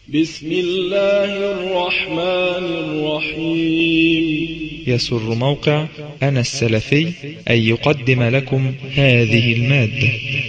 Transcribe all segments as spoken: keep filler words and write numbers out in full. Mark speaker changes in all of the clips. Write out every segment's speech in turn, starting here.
Speaker 1: بسم الله الرحمن الرحيم.
Speaker 2: يسر موقع أنا السلفي أن يقدم لكم هذه المادة.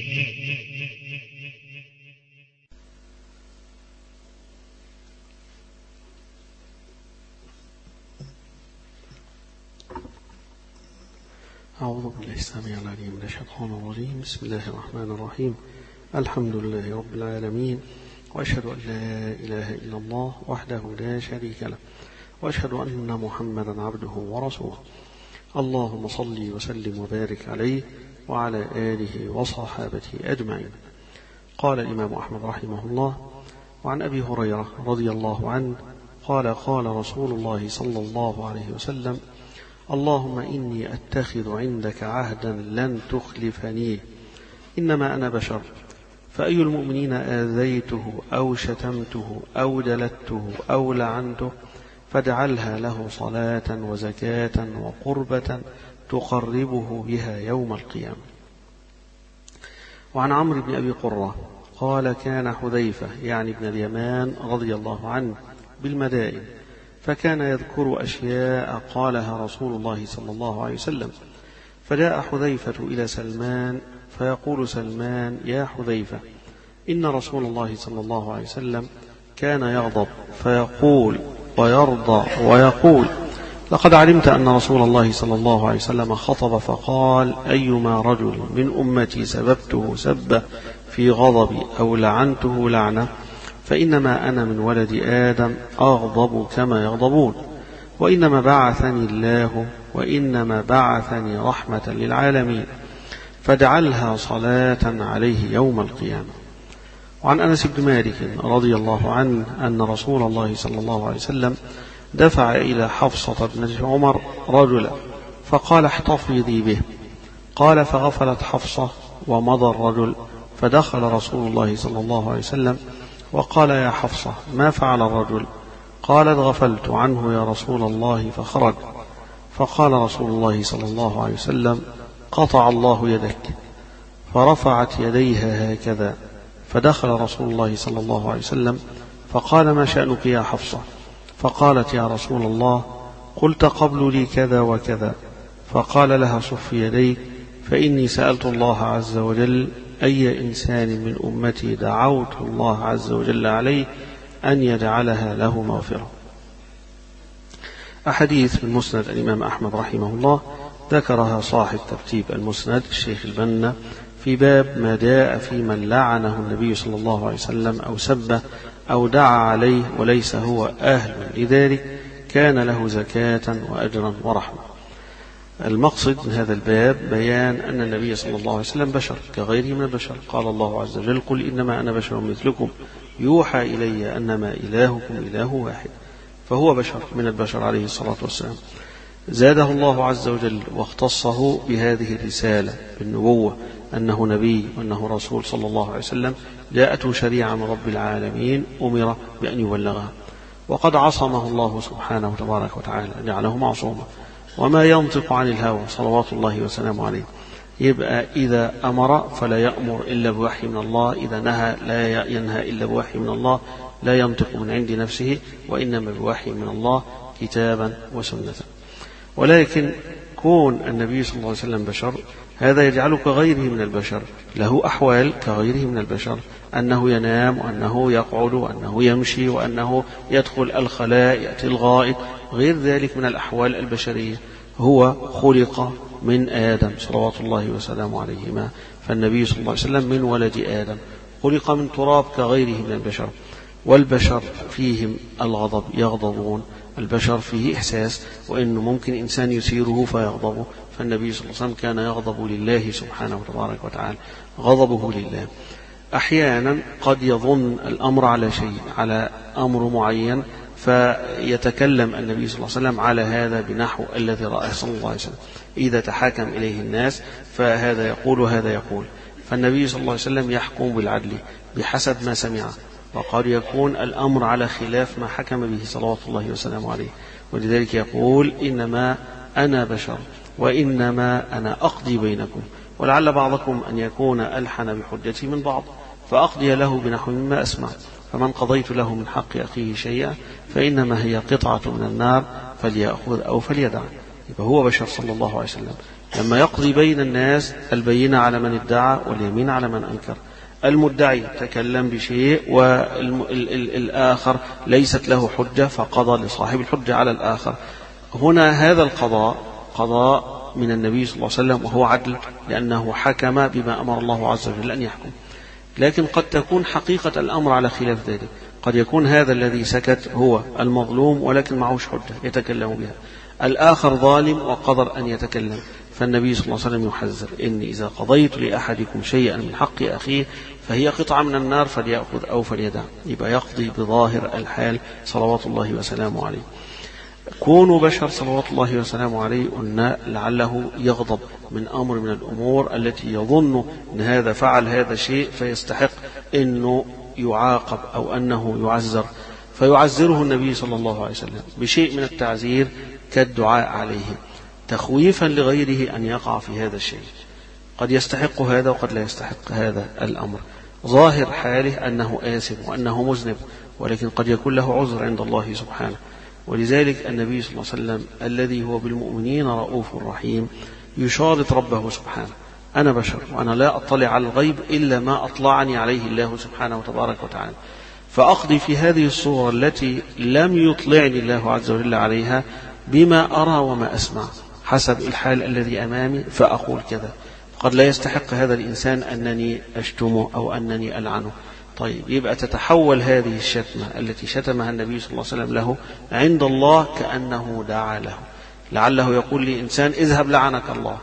Speaker 3: أعوذ بالله السميع العليم من الشيطان الرجيم. بسم الله الرحمن الرحيم. الحمد لله رب العالمين، وأشهد أن لا إله إلا الله وحده لا شريك له، وأشهد أن محمدا عبده ورسوله. اللهم صل وسلم وبارك عليه وعلى آله وصحابته أجمعين. قال الإمام أحمد رحمه الله: وعن أبي هريرة رضي الله عنه قال: قال رسول الله صلى الله عليه وسلم: اللهم إني أتخذ عندك عهدا لن تخلفنيه، إنما أنا بشر، فأي المؤمنين آذيته أو شتمته أو جلدته أو لعنته فاجعلها له صلاة وزكاة وقربة تقربه بها يوم القيامة. وعن عمرو بن أبي قرة قال: كان حذيفة يعني ابن اليمان رضي الله عنه بالمدائن، فكان يذكر أشياء قالها رسول الله صلى الله عليه وسلم، فجاء حذيفة إلى سلمان فيقول سلمان: يا حذيفة، إن رسول الله صلى الله عليه وسلم كان يغضب فيقول ويرضى ويقول: لقد علمت أن رسول الله صلى الله عليه وسلم خطب فقال: أيما رجل من أمتي سببته سبة في غضبي أو لعنته لعنة فإنما أنا من ولد آدم أغضب كما يغضبون، وإنما بعثني الله وإنما بعثني رحمة للعالمين، فاجعلها صلاة عليه يوم القيامة. وعن أنس بن مالك رضي الله عنه أن رسول الله صلى الله عليه وسلم دفع إلى حفصة بنت عمر رجلا فقال: احتفظي به. قال: فغفلت حفصة ومضى الرجل، فدخل رسول الله صلى الله عليه وسلم وقال: يا حفصة، ما فعل الرجل؟ قالت: غفلت عنه يا رسول الله، فخرج. فقال رسول الله صلى الله عليه وسلم: قطع الله يدك. فرفعت يديها هكذا، فدخل رسول الله صلى الله عليه وسلم فقال: ما شأنك يا حفصة؟ فقالت: يا رسول الله، قلت قبل لي كذا وكذا. فقال لها: صف يديك، فإني سألت الله عز وجل أي إنسان من أمتي دعوت الله عز وجل عليه أن يجعلها له مغفرة. أحاديث من مسند الإمام أحمد رحمه الله ذكرها صاحب ترتيب المسند الشيخ البنا في باب ما جاء في من لعنه النبي صلى الله عليه وسلم أو سبه أو دعا عليه وليس هو أهل لذلك، كان له زكاة وأجرا ورحمة. المقصد من هذا الباب بيان أن النبي صلى الله عليه وسلم بشر كغيره من البشر. قال الله عز وجل: قل إنما أنا بشر مثلكم يوحى إلي أنما إلهكم إله واحد، فهو بشر من البشر عليه الصلاة والسلام. زاده الله عز وجل واختصه بهذه الرسالة بالنبوة، أنه نبي وأنه رسول صلى الله عليه وسلم، جاءته شريعة من رب العالمين أمر بأن يبلغها، وقد عصمه الله سبحانه تبارك وتعالى، جعله معصوما وما ينطق عن الهوى صلوات الله وسلامه عليه. يبقى إذا أمر فلا يأمر إلا بوحي من الله، إذا نهى لا ينهى إلا بوحي من الله، لا ينطق من عند نفسه وإنما بوحي من الله كتابا وسنة. ولكن كون النبي صلى الله عليه وسلم بشر هذا يجعله كغيره من البشر، له أحوال كغيره من البشر، أنه ينام وأنه يقعد وأنه يمشي وأنه يدخل الخلاء يأتي الغائط، غير ذلك من الأحوال البشرية. هو خلق من آدم صلوات الله وسلامه عليهما، فالنبي صلى الله عليه وسلم من ولد آدم، خلق من تراب كغيره من البشر. والبشر فيهم الغضب، يغضبون، البشر فيه إحساس، وإنه ممكن إنسان يثيره فيغضبه، فالنبي صلى الله عليه وسلم كان يغضب لله سبحانه وتبارك وتعالى، غضبه لله. أحيانا قد يظن الأمر على شيء، على أمر معين، فيتكلم النبي صلى الله عليه وسلم على هذا بنحو الذي رآه صلى الله عليه وسلم. إذا تحاكم إليه الناس فهذا يقول وهذا يقول، فالنبي صلى الله عليه وسلم يحكم بالعدل بحسب ما سمع، وقد يكون الأمر على خلاف ما حكم به صلوات الله وسلامه عليه. ولذلك يقول: إنما أنا بشر وإنما أنا أقضي بينكم، ولعل بعضكم أن يكون ألحن بحجتي من بعض، فأقضي له بنحو مما أسمع. فمن قضيت له من حق أخيه شيئا فإنما هي قطعة من النار فليأخذ أو فليدع. يبقى هو بشر صلى الله عليه وسلم لما يقضي بين الناس البينة على من ادعى واليمين على من أنكر. المدعي تكلم بشيء والآخر ليست له حجة فقضى لصاحب الحجة على الآخر. هنا هذا القضاء قضاء من النبي صلى الله عليه وسلم وهو عدل لأنه حكم بما أمر الله عز وجل أن يحكم. لكن قد تكون حقيقة الأمر على خلاف ذلك. قد يكون هذا الذي سكت هو المظلوم ولكن معهوش حجة يتكلم بها، الآخر ظالم وقدر أن يتكلم. فالنبي صلى الله عليه وسلم يحذر إني إذا قضيت لأحدكم شيئا من حق أخيه فهي قطعة من النار فليأخذ أو فليدع. يبقى يقضي بظاهر الحال صلوات الله وسلامه عليه. كونوا بشر صلوات الله وسلامه عليه قلنا لعله يغضب من أمر من الأمور التي يظن أن هذا فعل هذا الشيء فيستحق أنه يعاقب أو أنه يعذر، فيعذره النبي صلى الله عليه وسلم بشيء من التعزير كالدعاء عليه تخويفا لغيره أن يقع في هذا الشيء. قد يستحق هذا وقد لا يستحق هذا الأمر. ظاهر حاله أنه آثم وأنه مذنب، ولكن قد يكون له عذر عند الله سبحانه. ولذلك النبي صلى الله عليه وسلم الذي هو بالمؤمنين رؤوف رحيم يشارط ربه سبحانه: أنا بشر وأنا لا أطلع على الغيب إلا ما أطلعني عليه الله سبحانه وتبارك وتعالى، فأقضي في هذه الصورة التي لم يطلعني الله عز وجل عليها بما أرى وما أسمع حسب الحال الذي أمامي فأقول كذا. قد لا يستحق هذا الإنسان أنني أشتمه أو أنني ألعنه. طيب، يبقى تتحول هذه الشتمة التي شتمها النبي صلى الله عليه وسلم له عند الله كأنه دعا له، لعله يقول لي إنسان اذهب لعنك الله،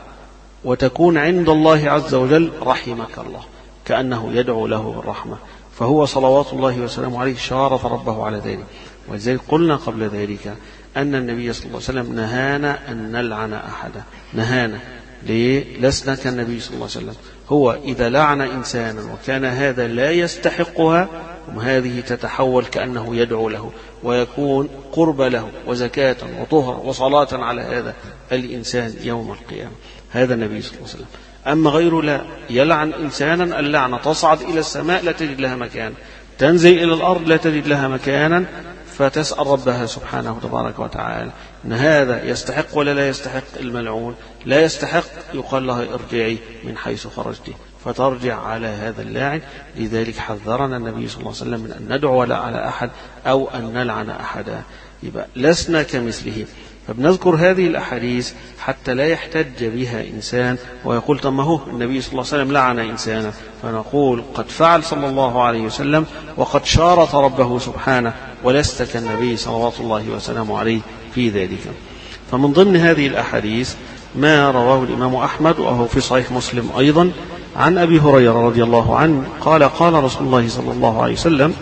Speaker 3: وتكون عند الله عز وجل رحمك الله، كأنه يدعو له بالرحمة. فهو صلوات الله وسلامه عليه شارط ربه على ذلك. ولذلك قلنا قبل ذلك أن النبي صلى الله عليه وسلم نهانا أن نلعن أحدا. نهانا ليه؟ لسنا كالنبي صلى الله عليه وسلم. هو إذا لعن إنسانا وكان هذا لا يستحقها وهذه تتحول كأنه يدعو له ويكون قرب له وزكاة وطهر وصلاة على هذا الإنسان يوم القيامة. هذا النبي صلى الله عليه وسلم. أما غيره لا يلعن إنسانا اللعنة تصعد إلى السماء لا تجد لها مكان، تنزل إلى الأرض لا تجد لها مكانا، فتسأل ربها سبحانه وتبارك وتعالى إن هذا يستحق ولا لا يستحق. الملعون لا يستحق، يقال لها ارجعي من حيث خرجتي، فترجع على هذا اللاعن. لذلك حذرنا النبي صلى الله عليه وسلم من أن ندعو لا على أحد أو أن نلعن أحدا. يبقى لسنا كمثله. فبنذكر هذه الأحاديث حتى لا يحتج بها إنسان ويقول طب ما هو النبي صلى الله عليه وسلم لعن إنسانا، فنقول قد فعل صلى الله عليه وسلم وقد شارط ربه سبحانه، ولست كالنبي صلوات الله وسلامه عليه في ذلك. فمن ضمن هذه الأحاديث ما رواه الإمام أحمد وهو في صحيح مسلم أيضا عن أبي هريرة رضي الله عنه قال: قال رسول الله صلى الله عليه وسلم: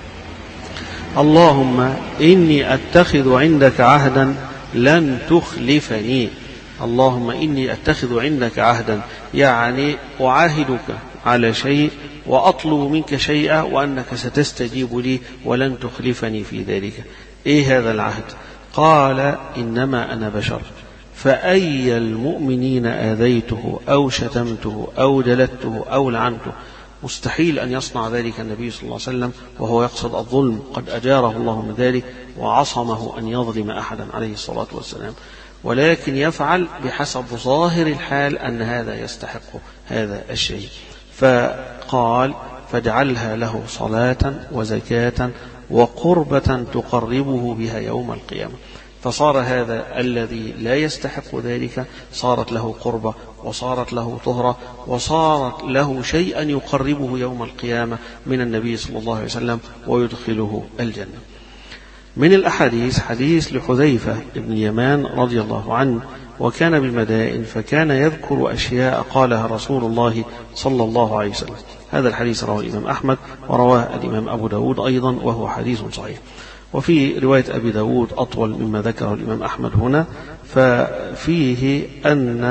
Speaker 3: اللهم إني أتخذ عندك عهدا لن تخلفني. اللهم إني أتخذ عندك عهدا، يعني أعاهدك على شيء وأطلب منك شيئا وأنك ستستجيب لي ولن تخلفني في ذلك. إيه هذا العهد؟ قال: إنما أنا بشر، فأي المؤمنين آذيته أو شتمته أو جلدته أو لعنته. مستحيل أن يصنع ذلك النبي صلى الله عليه وسلم وهو يقصد الظلم، قد أجاره الله من ذلك وعصمه أن يظلم أحدا عليه الصلاة والسلام، ولكن يفعل بحسب ظاهر الحال أن هذا يستحق هذا الشيء. فقال: فاجعلها له صلاة وزكاة وقربة تقربه بها يوم القيامة. فصار هذا الذي لا يستحق ذلك صارت له قربة وصارت له طهرة وصارت له شيئا يقربه يوم القيامة من النبي صلى الله عليه وسلم ويدخله الجنة. من الأحاديث حديث لحذيفة بن اليمان رضي الله عنه، وكان بالمدائن فكان يذكر أشياء قالها رسول الله صلى الله عليه وسلم. هذا الحديث رواه الإمام أحمد ورواه الإمام أبو داود أيضا وهو حديث صحيح. وفي رواية أبي داود أطول مما ذكره الإمام أحمد هنا، ففيه أن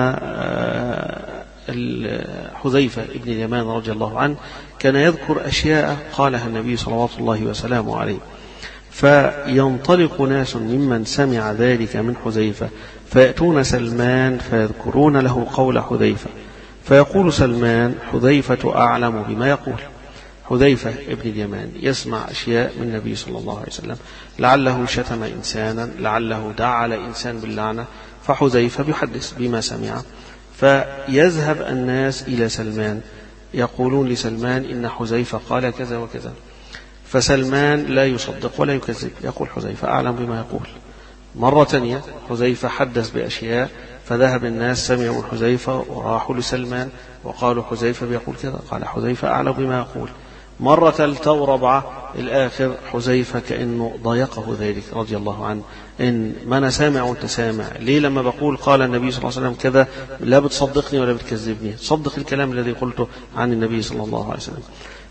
Speaker 3: حذيفة بن اليمان رضي الله عنه كان يذكر أشياء قالها النبي صلوات الله وسلامه عليه، فينطلق ناس ممن سمع ذلك من حذيفة فيأتون سلمان فيذكرون له قول حذيفة، فيقول سلمان: حذيفة أعلم بما يقول. حذيفة ابن اليمان يسمع أشياء من النبي صلى الله عليه وسلم، لعله شتم إنسانا، لعله دعا على إنسان باللعنة، فحذيفة بيحدث بما سمع، فيذهب الناس إلى سلمان يقولون لسلمان إن حذيفة قال كذا وكذا، فسلمان لا يصدق ولا يكذب، يقول حذيفة أعلم بما يقول. مرة ثانية حذيفة حدث بأشياء، فذهب الناس سمعوا من حذيفة وراحوا لسلمان وقالوا حذيفة بيقول كذا، قال حذيفة أعلم بما يقول. مرة ثالثة ورابعة، الآخر حذيفة كأنه ضايقه ذلك رضي الله عنه، إن ما أنا سامع وأنت سامع، ليه لما بقول قال النبي صلى الله عليه وسلم كذا لا بتصدقني ولا بتكذبني، صدق الكلام الذي قلته عن النبي صلى الله عليه وسلم.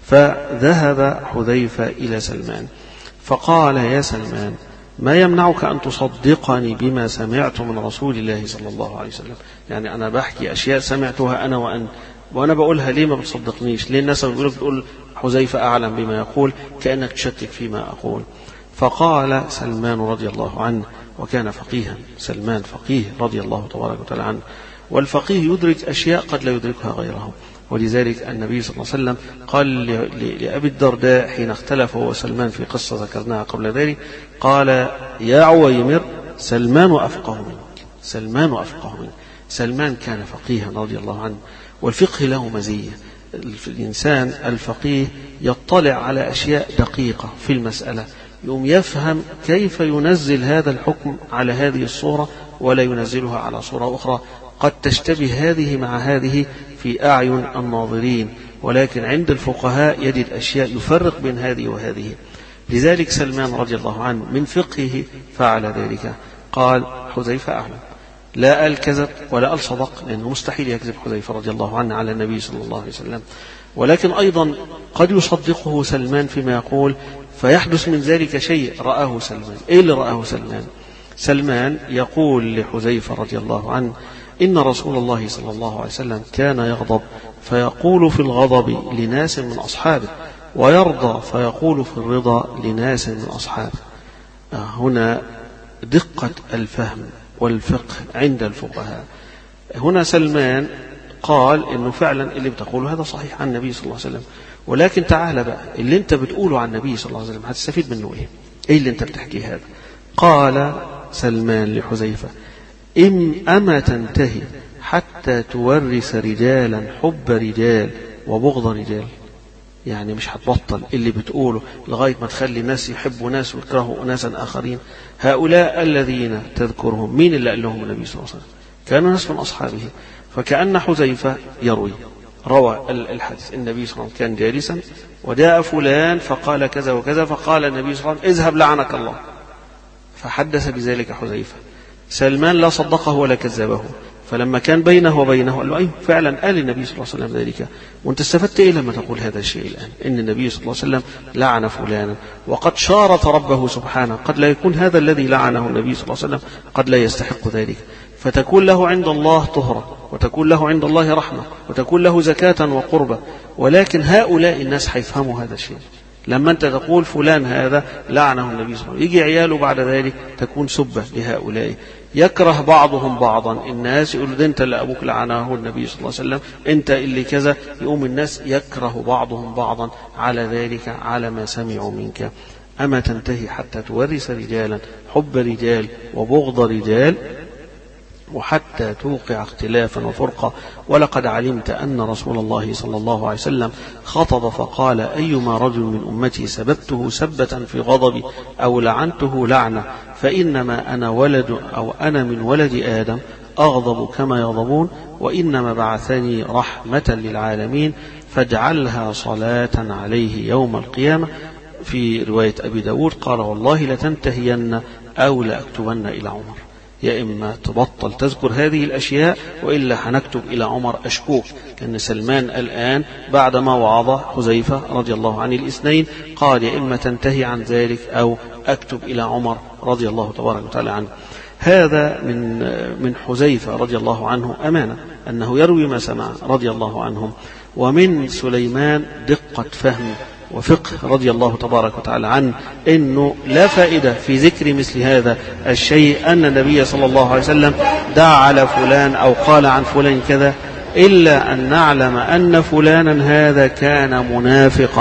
Speaker 3: فذهب حذيفة إلى سلمان فقال يا سلمان ما يمنعك أن تصدقني بما سمعت من رسول الله صلى الله عليه وسلم، يعني أنا بحكي أشياء سمعتها أنا وأنت وأنا بقولها، ليه ما بتصدقنيش؟ ليه الناس بيقولوا بتقول حذيفة أعلم بما يقول كأنك تشكك فيما أقول؟ فقال سلمان رضي الله عنه، وكان فقيها، سلمان فقيه رضي الله تبارك وتعالى عنه، والفقيه يدرك أشياء قد لا يدركها غيره، ولذلك النبي صلى الله عليه وسلم قال لأبي الدرداء حين اختلف هو وسلمان في قصة ذكرناها قبل ذلك، قال يا عويمر سلمان أفقه منك، سلمان أفقه منك. سلمان كان فقيها رضي الله عنه، والفقه له مزية، الإنسان الفقيه يطلع على أشياء دقيقة في المسألة، يوم يفهم كيف ينزل هذا الحكم على هذه الصورة ولا ينزلها على صورة أخرى قد تشتبه هذه مع هذه في أعين الناظرين، ولكن عند الفقهاء يجد أشياء يفرق بين هذه وهذه. لذلك سلمان رضي الله عنه من فقهه فعل ذلك، قال حذيفة أعلم، لا قال كذب ولا قال صدق، لأنه مستحيل يكذب حذيفة رضي الله عنه على النبي صلى الله عليه وسلم، ولكن أيضا قد يصدقه سلمان فيما يقول فيحدث من ذلك شيء رآه سلمان. إيه اللي رآه سلمان؟ سلمان يقول لحذيفة رضي الله عنه إن رسول الله صلى الله عليه وسلم كان يغضب فيقول في الغضب لناس من أصحابه، ويرضى فيقول في الرضا لناس من أصحابه. هنا دقة الفهم والفقه عند الفقهاء. هنا سلمان قال إنه فعلا اللي بتقوله هذا صحيح عن النبي صلى الله عليه وسلم، ولكن تعال بقى اللي انت بتقوله عن النبي صلى الله عليه وسلم هتستفيد منه ايه؟ ايه اللي انت بتحكيه هذا؟ قال سلمان لحذيفة إم أما تنتهي حتى تورث رجالا حب رجال وبغض رجال، يعني مش هتبطل اللي بتقوله لغاية ما تخلي ناس يحبوا ناس ويكرهوا ناسا آخرين. هؤلاء الذين تذكرهم مين اللي قال لهم النبي صلى الله عليه وسلم؟ كانوا ناس من أصحابه. فكأن حذيفة يروي روى الحديث النبي صلى الله عليه وسلم كان جالسا وجاء فلان فقال كذا وكذا، فقال النبي صلى الله عليه وسلم اذهب لعنك الله، فحدث بذلك حذيفة. سلمان لا صدقه ولا كذبه، فلما كان بينه وبينه قال له أيه فعلا قال النبي صلى الله عليه وسلم ذلك، وانت استفدت إيه لما تقول هذا الشيء الآن؟ إن النبي صلى الله عليه وسلم لعن فلانا وقد شارط ربه سبحانه، قد لا يكون هذا الذي لعنه النبي صلى الله عليه وسلم قد لا يستحق ذلك، فتكون له عند الله طهرة وتكون له عند الله رحمة وتكون له زكاة وقربة. ولكن هؤلاء الناس حيفهموا هذا الشيء، لما أنت تقول فلان هذا لعنه النبي صلى الله عليه وسلم يجي عياله بعد ذلك تكون سبة لهؤلاء، يكره بعضهم بعضا، الناس يقولوا ده أنت اللي أبوك لعنه النبي صلى الله عليه وسلم، أنت اللي كذا، يقوم الناس يكره بعضهم بعضا على ذلك على ما سمعوا منك. أما تنتهي حتى تورث رجالا حب رجال وبغض رجال وحتى توقع اختلافا وفرقة. ولقد علمت أن رسول الله صلى الله عليه وسلم خطب فقال أيما رجل من أمتي سببته سبة في غضبي أو لعنته لعنة فإنما أنا ولد أو أنا من ولد آدم أغضب كما يغضبون، وإنما بعثني رحمة للعالمين فاجعلها صلاة عليه يوم القيامة. في رواية أبي داود قال والله لتنتهين أو لأكتبن إلى عمر، يا إما تبطل تذكر هذه الأشياء وإلا هنكتب إلى عمر أشكوك. لأن سلمان الآن بعدما وعظ حذيفة رضي الله عنه الاثنين قال يا إما تنتهي عن ذلك أو أكتب إلى عمر رضي الله تبارك وتعالى عنه. هذا من من حذيفة رضي الله عنه أمانة أنه يروي ما سمع رضي الله عنهم. ومن سليمان دقة فهم وفقه رضي الله تبارك وتعالى عنه إنه لا فائدة في ذكر مثل هذا الشيء أن النبي صلى الله عليه وسلم دعا على فلان أو قال عن فلان كذا، إلا أن نعلم أن فلانا هذا كان منافقا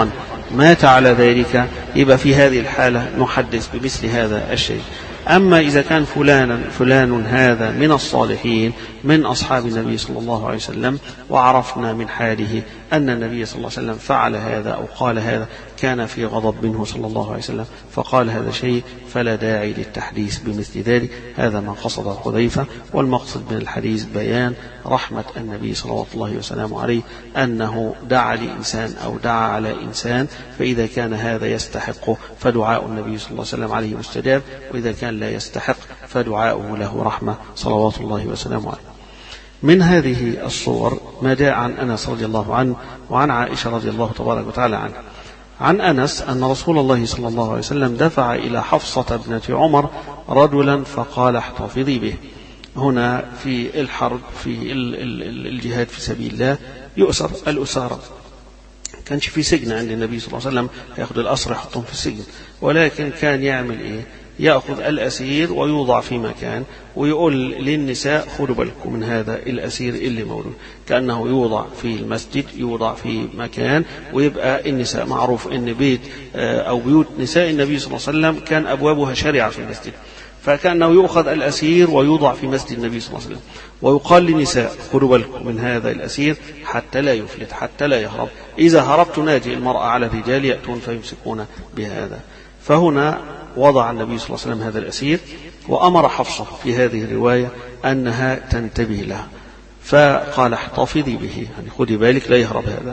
Speaker 3: مات على ذلك يبقى في هذه الحالة نحدث بمثل هذا الشيء. أما إذا كان فلانا فلان هذا من الصالحين من أصحاب النبي صلى الله عليه وسلم وعرفنا من حاله أن النبي صلى الله عليه وسلم فعل هذا أو قال هذا كان في غضب منه صلى الله عليه وسلم فقال هذا شيء فلا داعي للتحديث بمثل ذلك. هذا ما قصده حذيفة. والمقصد من الحديث بيان رحمة النبي صلى الله عليه وسلم عليه أنه دعا لإنسان أو دعا على إنسان فإذا كان هذا يستحق فدعاء النبي صلى الله عليه وسلم عليه مستجاب، وإذا كان لا يستحق فدعاؤه له رحمة صلوات الله وسلامه عليه. من هذه الصور ما جاء عن أنس رضي الله عنه وعن عائشة رضي الله تبارك وتعالى عنه. عن أنس أن رسول الله صلى الله عليه وسلم دفع إلى حفصة ابنة عمر رجلا فقال احتفظي به. هنا في الحرب في الجهاد في سبيل الله يؤسر الأسارة، كانش في سجن عند النبي صلى الله عليه وسلم يأخذ الأسر يحطهم في السجن، ولكن كان يعمل إيه؟ يأخذ الأسير ويوضع في مكان ويقول للنساء خذوا بالكم من هذا الأسير اللي موجود، كأنه يوضع في المسجد يوضع في مكان ويبقى النساء معروف أن بيت أو بيوت نساء النبي صلى الله عليه وسلم كان أبوابها شارعة في المسجد، فكأنه يؤخذ الأسير ويوضع في مسجد النبي صلى الله عليه وسلم ويقال للنساء خذوا بالكم من هذا الأسير حتى لا يفلت حتى لا يهرب، إذا هرب تناجي المرأة على الرجال يأتون فيمسكون بهذا. فهنا وضع النبي صلى الله عليه وسلم هذا الأسير وأمر حفصة في هذه الرواية أنها تنتبه له، فقال احتفظي به يعني خذي بالك لا يهرب هذا.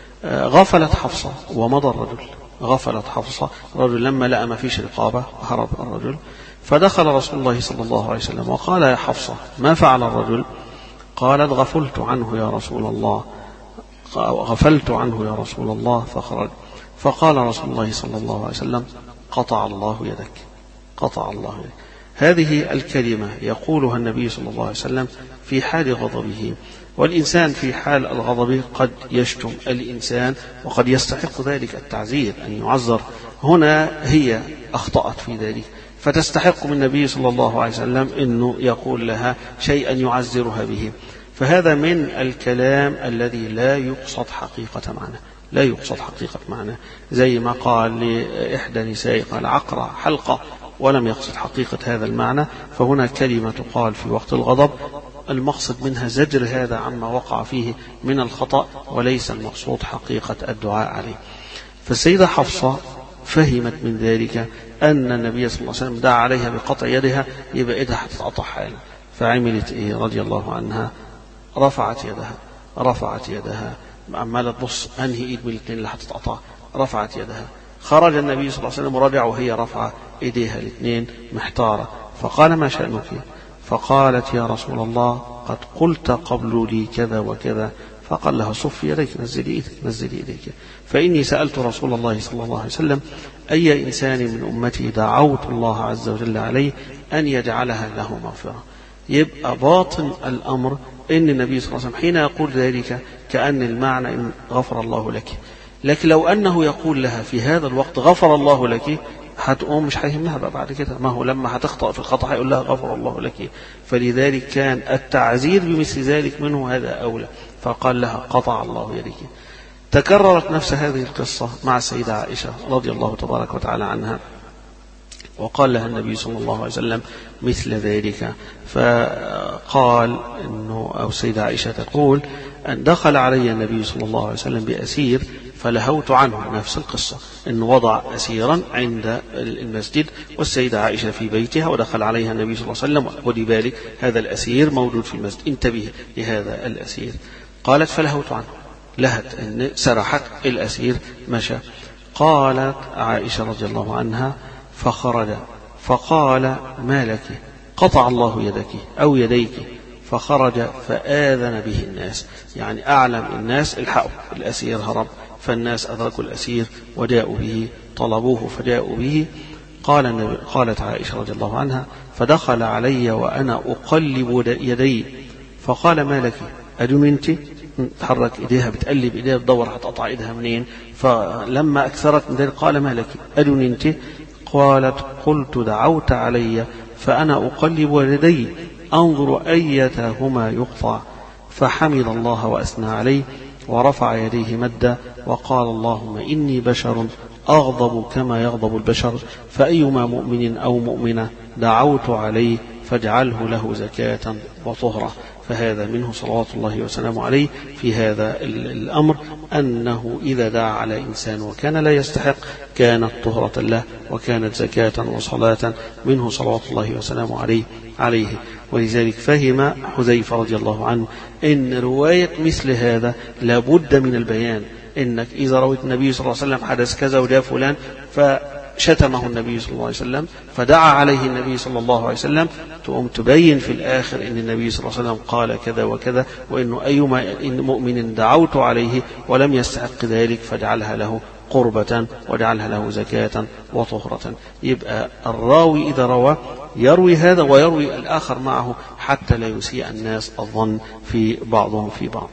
Speaker 3: غفلت حفصة ومضى الرجل، غفلت حفصة الرجل لما لقى ما فيش رقابة هرب الرجل، فدخل رسول الله صلى الله عليه وسلم وقال يا حفصة ما فعل الرجل؟ قالت غفلت عنه يا رسول الله غفلت عنه يا رسول الله فخرج. فقال رسول الله صلى الله عليه وسلم قطع الله يدك قطع الله يدك. هذه الكلمة يقولها النبي صلى الله عليه وسلم في حال غضبه، والإنسان في حال الغضب قد يشتم الإنسان وقد يستحق ذلك التعزير أن يعذر. هنا هي أخطأت في ذلك فتستحق من النبي صلى الله عليه وسلم أنه يقول لها شيئا يعزرها به، فهذا من الكلام الذي لا يقصد حقيقة معنى لا يقصد حقيقة معنى زي ما قال لإحدى نسائه قال عقرة حلقة ولم يقصد حقيقة هذا المعنى. فهنا كلمة تقال في وقت الغضب المقصد منها زجر هذا عما وقع فيه من الخطأ وليس المقصود حقيقة الدعاء عليه. فالسيدة حفصة فهمت من ذلك أن النبي صلى الله عليه وسلم دعا عليها بقطع يدها يبقى إيدها هتتقطع حالا، فعملت إيه رضي الله عنها؟ رفعت يدها رفعت يدها عمالة تبص أنهي إيد من الاثنين اللي هتتقطع، رفعت يدها. خرج النبي صلى الله عليه وسلم ورجع وهي رفعت إيديها الاثنين محتارة، فقال ما شأنك؟ فقالت يا رسول الله قد قلت قبل لي كذا وكذا. فقال لها صف يديك نزلي إيديك نزلي إيديك فإني سألت رسول الله صلى الله عليه وسلم أي إنسان من أمتي دعوت الله عز وجل عليه أن يجعلها له مغفرة. يبقى باطن الأمر إن النبي صلى الله عليه وسلم حين يقول ذلك كأن المعنى إن غفر الله لك، لكن لو أنه يقول لها في هذا الوقت غفر الله لك هتقوم مش هيهمها بقى بعد كده، ما هو لما هتخطأ في الخطأ هيقول لها غفر الله لك. فلذلك كان التعزير بمثل ذلك منه هذا أولى، فقال لها قطع الله يدك. تكررت نفس هذه القصة مع السيدة عائشة رضي الله تبارك وتعالى عنها، وقال لها النبي صلى الله عليه وسلم مثل ذلك. فقال إنه أو السيدة عائشة تقول أن دخل علي النبي صلى الله عليه وسلم بأسير فلهوت عنه، نفس القصة إنه وضع أسيرا عند المسجد والسيدة عائشة في بيتها ودخل عليها النبي صلى الله عليه وسلم ودي بالك هذا الأسير موجود في المسجد انتبه لهذا الأسير. قالت فلهوت عنه لهت إن سرحت الأسير مشى. قالت عائشة رضي الله عنها فخرج فقال ما لك؟ قطع الله يدك أو يديك. فخرج فآذن به الناس، يعني أعلم الناس الحقوا الأسير هرب، فالناس أدركوا الأسير وجاءوا به طلبوه فجاءوا به. قال قالت عائشة رضي الله عنها فدخل علي وأنا أقلب يدي فقال ما لك؟ أجننت؟ تحرك إيديها بتقلب إيديها تدور هتقطع إيدها منين، فلما أكثرت من ذلك قال ما لك؟ أجننت؟ قالت قلت دعوت علي فأنا أقلب يدي أنظر أيتهما يقطع. فحمد الله وأثنى عليه ورفع يديه مدا وقال اللهم إني بشر أغضب كما يغضب البشر، فأيما مؤمن أو مؤمنة دعوت عليه فاجعله له زكاة وطهرة. فهذا منه صلوات الله وسلامه عليه في هذا الأمر، أنه إذا دعا على إنسان وكان لا يستحق كانت طهرة له وكانت زكاة وصلاة منه صلوات الله وسلامه عليه عليه ولذلك فهم حذيفة رضي الله عنه إن رواية مثل هذا لابد من البيان، إنك إذا رويت النبي صلى الله عليه وسلم حدث كذا وجاء فلان فشتمه النبي صلى الله عليه وسلم فدعا عليه النبي صلى الله عليه وسلم، تقوم تبين في الآخر إن النبي صلى الله عليه وسلم قال كذا وكذا، وإنه أيما مؤمن دعوت عليه ولم يستحق ذلك فاجعلها له قربة واجعلها له زكاة وطهرة. يبقى الراوي إذا روى يروي هذا ويروي الآخر معه حتى لا يسيء الناس الظن في بعضهم في بعض.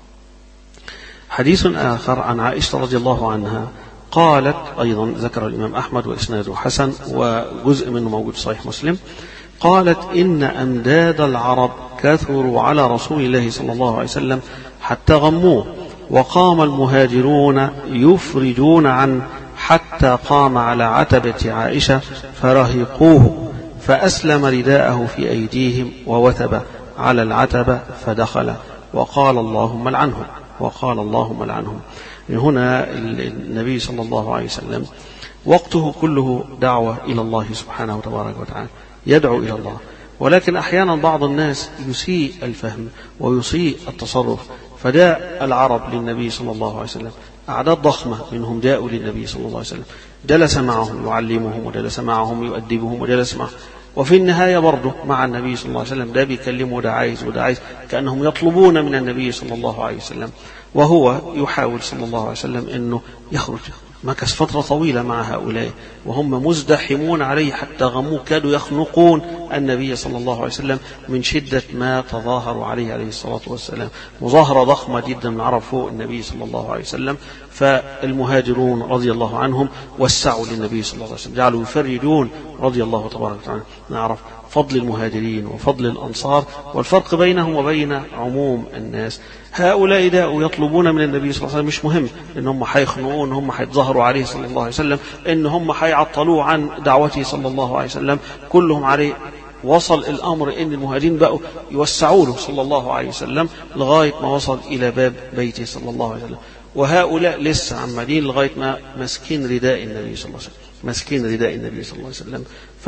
Speaker 3: حديث آخر عن عائشة رضي الله عنها قالت، أيضا ذكر الإمام أحمد وإسناده حسن وجزء منه موجود في صحيح مسلم، قالت إن أنداد العرب كثروا على رسول الله صلى الله عليه وسلم حتى غموه، وقام المهاجرون يفرجون عنه حتى قام على عتبة عائشة فرهقوه، فأسلم رداءه في أيديهم ووثب على العتبة فدخل وقال اللهم لعنهم وقال اللهم لعنهم. هنا النبي صلى الله عليه وسلم وقته كله دعوة إلى الله سبحانه وتبارك وتعالى، يدعو إلى الله، ولكن أحيانا بعض الناس يسيء الفهم ويسيء التصرف، فداء العرب للنبي صلى الله عليه وسلم أعداد ضخمة منهم جاءوا للنبي صلى الله عليه وسلم، جلس معهم يعلمهم وجلس معهم يؤدبهم وجلس معهم، وفي النهاية برضه مع النبي صلى الله عليه وسلم ده بيكلمه ده عايز وده عايز، كأنهم يطلبون من النبي صلى الله عليه وسلم، وهو يحاول صلى الله عليه وسلم أنه يخرج. مكث فترة طويلة مع هؤلاء وهم مزدحمون عليه حتى غموه، كادوا يخنقون النبي صلى الله عليه وسلم من شدة ما تظاهروا عليه عليه الصلاة والسلام، مظاهرة ضخمة جدا من عرب فوق النبي صلى الله عليه وسلم. فالمهاجرون رضي الله عنهم وسعوا للنبي صلى الله عليه وسلم، جعلوا يفردون رضي الله تبارك وتعالى. نعرف فضل المهاجرين وفضل الأنصار والفرق بينهم وبين عموم الناس. هؤلاء داءوا يطلبون من النبي صلى الله عليه وسلم، مش مهم ان هم حيخنقون، ان هم حيتظاهروا عليه صلى الله عليه وسلم، ان هم حيعطلوه عن دعوته صلى الله عليه وسلم، كلهم عليه. وصل الأمر ان المهاجرين بقوا يوسعوا له صلى الله عليه وسلم لغاية ما وصل إلى باب بيته صلى الله عليه وسلم، وهؤلاء لسه عمالين لغاية ما مسكين رداء النبي صلى الله عليه وسلم، مسكين رداء النبي صلى الله عليه وسلم،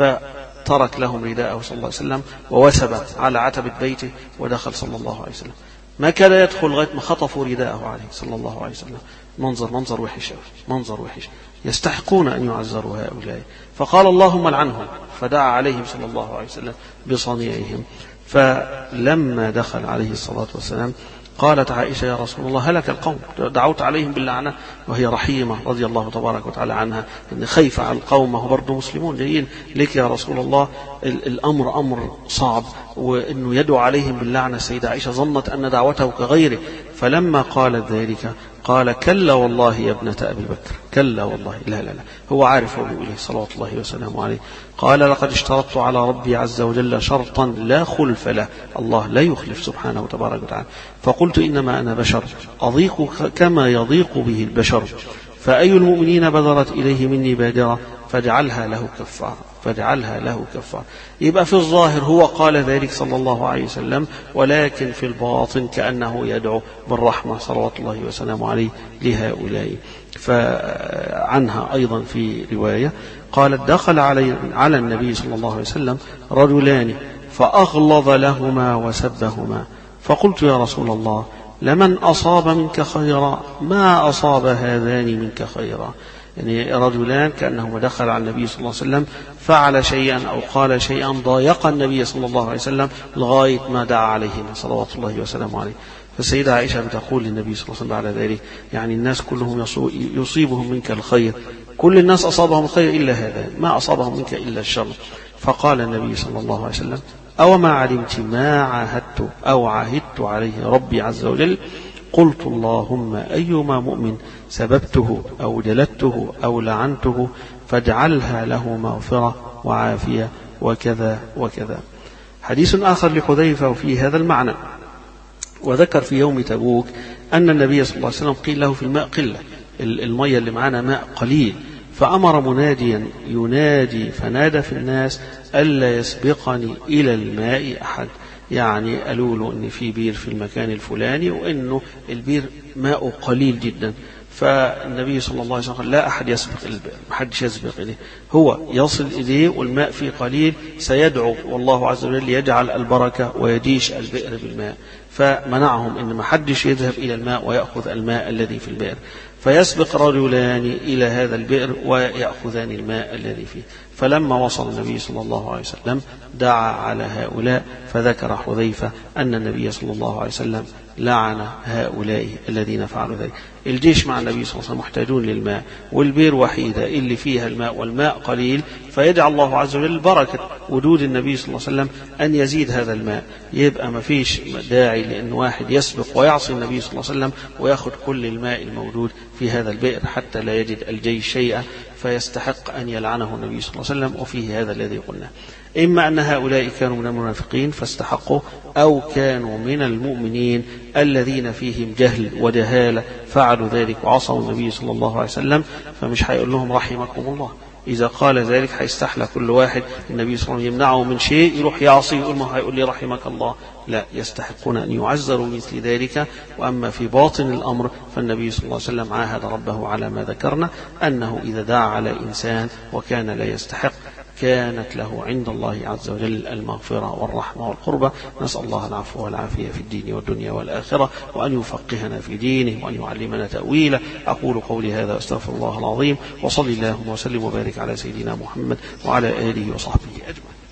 Speaker 3: فترك لهم رداءه صلى الله عليه وسلم ووثب على عتبة بيته ودخل صلى الله عليه وسلم. ما كان يدخل لغاية ما خطفوا رداءه عليه صلى الله عليه وسلم. منظر منظر وحش، منظر وحش، يستحقون أن يعذروا هؤلاء. فقال اللهم لعنهم، فدعا عليهم صلى الله عليه وسلم بصنيعهم. فلما دخل عليه الصلاة والسلام قالت عائشة يا رسول الله هلك القوم، دعوت عليهم باللعنة، وهي رحيمة رضي الله تبارك وتعالى عنها، إن خايفة على القوم، وهو برضه مسلمون جايين لك يا رسول الله، الأمر أمر صعب، وإنه يدعو عليهم باللعنة. السيدة عائشة ظنت أن دعوته كغيره، فلما قالت ذلك قال كلا والله يا ابنة أبي بكر، كلا والله، لا لا لا، هو عارف هو إليه صلوات الله وسلامه عليه. قال لقد اشترطت على ربي عز وجل شرطا لا خلف له، الله لا يخلف سبحانه وتبارك وتعالى، فقلت إنما أنا بشر أضيق كما يضيق به البشر، فأي المؤمنين بذرت إليه مني بادرة فاجعلها له كفارة، فاجعلها له كفارة. يبقى في الظاهر هو قال ذلك صلى الله عليه وسلم، ولكن في الباطن كأنه يدعو بالرحمة صلوات الله وسلامه عليه لهؤلاء. فعنها أيضا في رواية قالت دخل علي على النبي صلى الله عليه وسلم رجلان فأغلظ لهما وسبهما، فقلت يا رسول الله لمن أصاب منك خيرا ما أصاب هذان منك خيرا. يعني رجلان كأنهما دخل على النبي صلى الله عليه وسلم فعل شيئا أو قال شيئا ضايق النبي صلى الله عليه وسلم لغاية ما دعا عليهما صلوات الله وسلامه عليه. فالسيدة عائشة بتقول للنبي صلى الله عليه وسلم على ذلك يعني الناس كلهم يصيبهم منك الخير، كل الناس أصابهم الخير إلا هذا، ما أصابهم منك إلا الشر. فقال النبي صلى الله عليه وسلم أو ما علمت ما عاهدت أو عاهدت عليه ربي عز وجل؟ قلت اللهم أيما مؤمن سببته أو جلدته أو لعنته فاجعلها له مغفرة وعافية وكذا وكذا. حديث آخر لحذيفة وفي هذا المعنى، وذكر في يوم تبوك أن النبي صلى الله عليه وسلم قيل له في الماء قلة، المية اللي معانا ماء قليل. فأمر مناديا ينادي فنادى في الناس ألا يسبقني إلى الماء أحد، يعني قالوا له إن في بير في المكان الفلاني وإنه البير ماء قليل جدا. فالنبي صلى الله عليه وسلم لا أحد يسبق البئر، ما حدش يسبق إليه، هو يصل إليه والماء فيه قليل سيدعو والله عز وجل يجعل البركة ويديش البئر بالماء. فمنعهم إن ما حدش يذهب إلى الماء ويأخذ الماء الذي في البئر، فيسبق رجلان إلى هذا البئر ويأخذان الماء الذي فيه. فلما وصل النبي صلى الله عليه وسلم دعا على هؤلاء، فذكر حذيفة أن النبي صلى الله عليه وسلم لعن هؤلاء الذين فعلوا ذلك. الجيش مع النبي صلى الله عليه وسلم محتاجون للماء، والبير وحيدة اللي فيها الماء والماء قليل، فيدعى الله عز وجل بركة وجود النبي صلى الله عليه وسلم أن يزيد هذا الماء. يبقى ما فيش داعي لأن واحد يسبق ويعصي النبي صلى الله عليه وسلم ويأخذ كل الماء الموجود في هذا البئر حتى لا يجد الجيش شيئا، فيستحق أن يلعنه النبي صلى الله عليه وسلم. وفيه هذا الذي قلنا، إما أن هؤلاء كانوا من المنافقين فاستحقوا، أو كانوا من المؤمنين الذين فيهم جهل وجهالة فعلوا ذلك وعصوا النبي صلى الله عليه وسلم، فمش هيقول لهم رحمكم الله. إذا قال ذلك هيستحلى كل واحد النبي صلى الله عليه وسلم يمنعه من شيء يروح يعصي يقول ما هيقول لي رحمك الله، لا، يستحقون أن يعزروا مثل ذلك. وأما في باطن الأمر فالنبي صلى الله عليه وسلم عاهد ربه على ما ذكرنا أنه إذا دعا على إنسان وكان لا يستحق كانت له عند الله عز وجل المغفرة والرحمة والقربة. نسأل الله العفو والعافية في الدين والدنيا والآخرة، وأن يفقهنا في دينه وأن يعلمنا تأويله. أقول قولي هذا أستغفر الله العظيم، وصلي اللهم وسلم وبارك على سيدنا محمد وعلى آله وصحبه أجمعين.